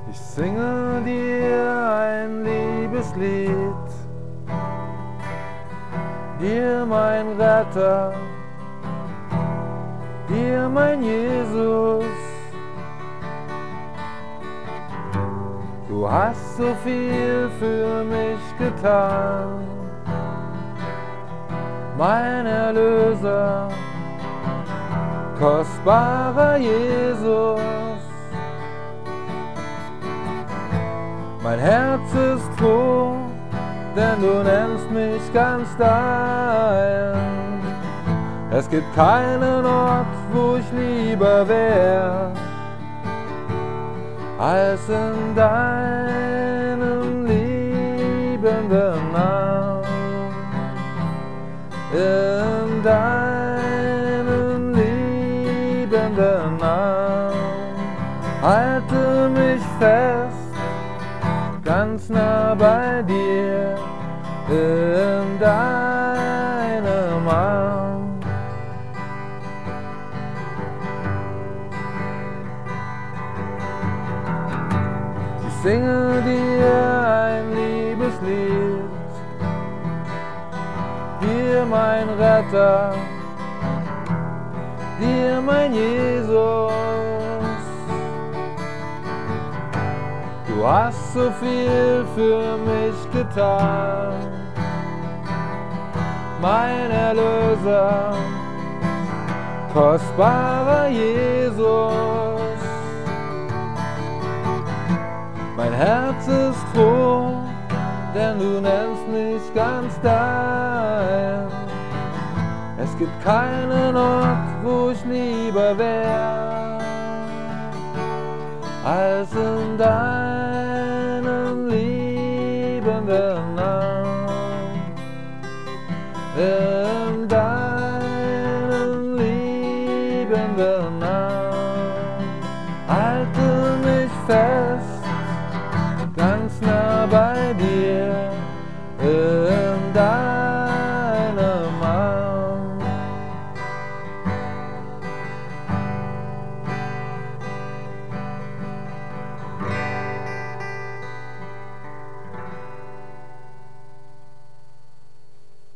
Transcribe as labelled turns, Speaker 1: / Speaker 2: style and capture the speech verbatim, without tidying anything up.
Speaker 1: Ich singe dir ein Liebeslied, dir mein Retter, dir mein Jesus. Du hast so viel für mich getan, mein Erlöser, kostbarer Jesus. Mein Herz ist froh, denn du nennst mich ganz dein. Es gibt keinen Ort, wo ich lieber wär, als in deinem liebenden Arm. In deinem liebenden Arm. Halte mich fest, ganz nah bei dir, in deinem Arm. Ich singe dir ein Liebeslied, dir mein Retter, dir mein Jesus. Du hast so viel für mich getan, mein Erlöser, kostbarer Jesus. Mein Herz ist froh, denn du nennst mich ganz dein. Es gibt keinen Ort, wo ich lieber wär, als in deinem